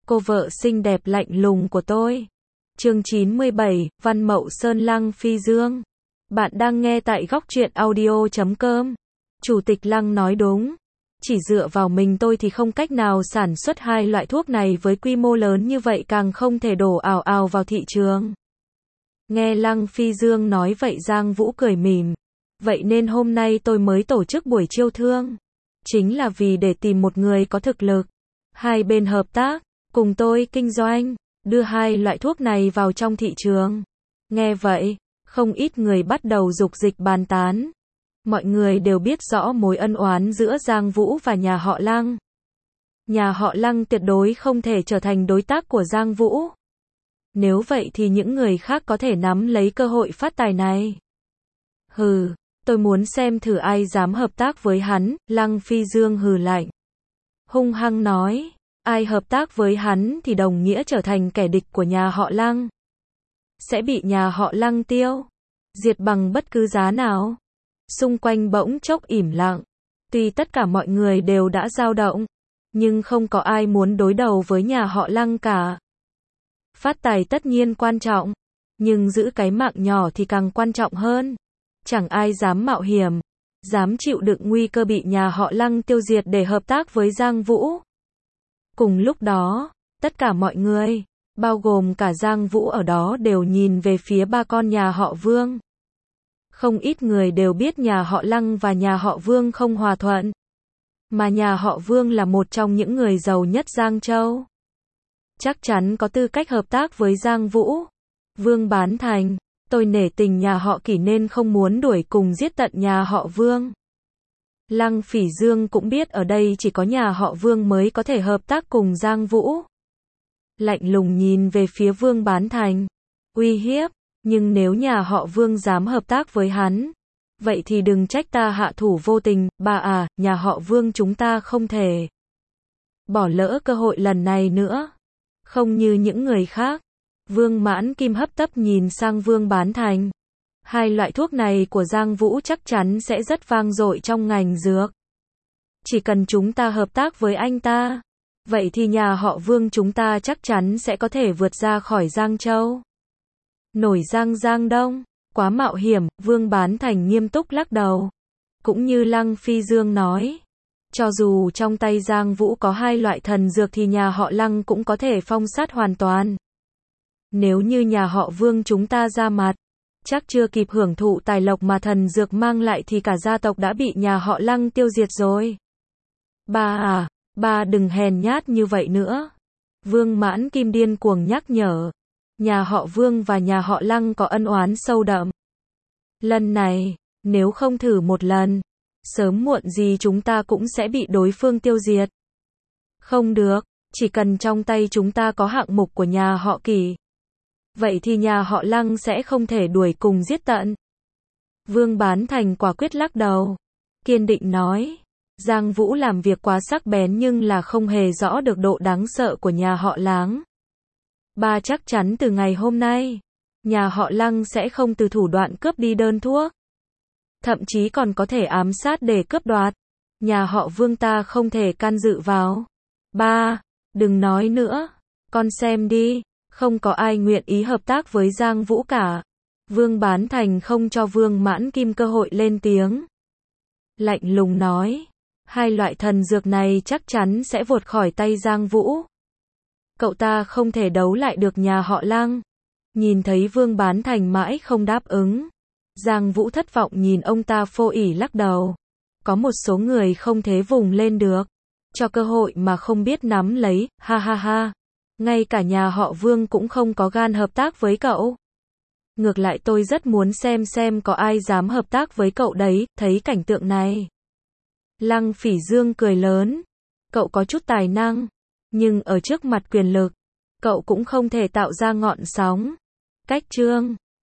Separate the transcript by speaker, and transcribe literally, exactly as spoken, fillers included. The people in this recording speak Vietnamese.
Speaker 1: cô vợ xinh đẹp lạnh lùng của tôi. Chương chín mươi bảy, Văn Mậu Sơn Lăng Phi Dương. Bạn đang nghe tại góc truyện audio chấm com. Chủ tịch Lăng nói đúng. Chỉ dựa vào mình tôi thì không cách nào sản xuất hai loại thuốc này với quy mô lớn như vậy, càng không thể đổ ào ào vào thị trường. Nghe Lăng Phi Dương nói vậy, Giang Vũ cười mỉm. Vậy nên hôm nay tôi mới tổ chức buổi chiêu thương. Chính là vì để tìm một người có thực lực. Hai bên hợp tác, cùng tôi kinh doanh, đưa hai loại thuốc này vào trong thị trường. Nghe vậy, không ít người bắt đầu dục dịch bàn tán. Mọi người đều biết rõ mối ân oán giữa Giang Vũ và nhà họ Lăng. Nhà họ Lăng tuyệt đối không thể trở thành đối tác của Giang Vũ. Nếu vậy thì những người khác có thể nắm lấy cơ hội phát tài này. Hừ, tôi muốn xem thử ai dám hợp tác với hắn, Lăng Phi Dương hừ lạnh. Hung hăng nói, ai hợp tác với hắn thì đồng nghĩa trở thành kẻ địch của nhà họ Lăng. Sẽ bị nhà họ Lăng tiêu diệt bằng bất cứ giá nào. Xung quanh bỗng chốc ỉm lặng. Tuy tất cả mọi người đều đã dao động, nhưng không có ai muốn đối đầu với nhà họ Lăng cả. Phát tài tất nhiên quan trọng, nhưng giữ cái mạng nhỏ thì càng quan trọng hơn. Chẳng ai dám mạo hiểm, dám chịu đựng nguy cơ bị nhà họ Lăng tiêu diệt để hợp tác với Giang Vũ. Cùng lúc đó, tất cả mọi người, bao gồm cả Giang Vũ ở đó, đều nhìn về phía ba con nhà họ Vương. Không ít người đều biết nhà họ Lăng và nhà họ Vương không hòa thuận. Mà nhà họ Vương là một trong những người giàu nhất Giang Châu. Chắc chắn có tư cách hợp tác với Giang Vũ. Vương Bán Thành, tôi nể tình nhà họ Kỷ nên không muốn đuổi cùng giết tận nhà họ Vương. Lăng Phỉ Dương cũng biết ở đây chỉ có nhà họ Vương mới có thể hợp tác cùng Giang Vũ. Lạnh lùng nhìn về phía Vương Bán Thành. Uy hiếp, nhưng nếu nhà họ Vương dám hợp tác với hắn, vậy thì đừng trách ta hạ thủ vô tình. Bà à, nhà họ Vương chúng ta không thể bỏ lỡ cơ hội lần này nữa. Không như những người khác. Vương Mãn Kim hấp tấp nhìn sang Vương Bán Thành. Hai loại thuốc này của Giang Vũ chắc chắn sẽ rất vang dội trong ngành dược. Chỉ cần chúng ta hợp tác với anh ta, vậy thì nhà họ Vương chúng ta chắc chắn sẽ có thể vượt ra khỏi Giang Châu. Nổi Giang Giang Đông, quá mạo hiểm. Vương Bán Thành nghiêm túc lắc đầu. Cũng như Lăng Phi Dương nói, cho dù trong tay Giang Vũ có hai loại thần dược thì nhà họ Lăng cũng có thể phong sát hoàn toàn. Nếu như nhà họ Vương chúng ta ra mặt, chắc chưa kịp hưởng thụ tài lộc mà thần dược mang lại thì cả gia tộc đã bị nhà họ Lăng tiêu diệt rồi. Ba à, ba đừng hèn nhát như vậy nữa. Vương Mãn Kim điên cuồng nhắc nhở. Nhà họ Vương và nhà họ Lăng có ân oán sâu đậm. Lần này, nếu không thử một lần, sớm muộn gì chúng ta cũng sẽ bị đối phương tiêu diệt. Không được, chỉ cần trong tay chúng ta có hạng mục của nhà họ Kỷ, vậy thì nhà họ Lăng sẽ không thể đuổi cùng giết tận. Vương Bán Thành quả quyết lắc đầu, kiên định nói, Giang Vũ làm việc quá sắc bén nhưng là không hề rõ được độ đáng sợ của nhà họ Láng. Ba chắc chắn từ ngày hôm nay, nhà họ Lăng sẽ không từ thủ đoạn cướp đi đơn thuốc. Thậm chí còn có thể ám sát để cướp đoạt. Nhà họ Vương ta không thể can dự vào. Ba, đừng nói nữa. Con xem đi, không có ai nguyện ý hợp tác với Giang Vũ cả. Vương Bán Thành không cho Vương Mãn Kim cơ hội lên tiếng. Lạnh lùng nói, hai loại thần dược này chắc chắn sẽ vụt khỏi tay Giang Vũ. Cậu ta không thể đấu lại được nhà họ Lăng. Nhìn thấy Vương Bán Thành mãi không đáp ứng, Giang Vũ thất vọng nhìn ông ta phô ỷ lắc đầu. Có một số người không thể vùng lên được, cho cơ hội mà không biết nắm lấy, ha ha ha. Ngay cả nhà họ Vương cũng không có gan hợp tác với cậu. Ngược lại tôi rất muốn xem xem có ai dám hợp tác với cậu đấy. Thấy cảnh tượng này, Lăng Phỉ Dương cười lớn. Cậu có chút tài năng, nhưng ở trước mặt quyền lực, cậu cũng không thể tạo ra ngọn sóng. Cách chương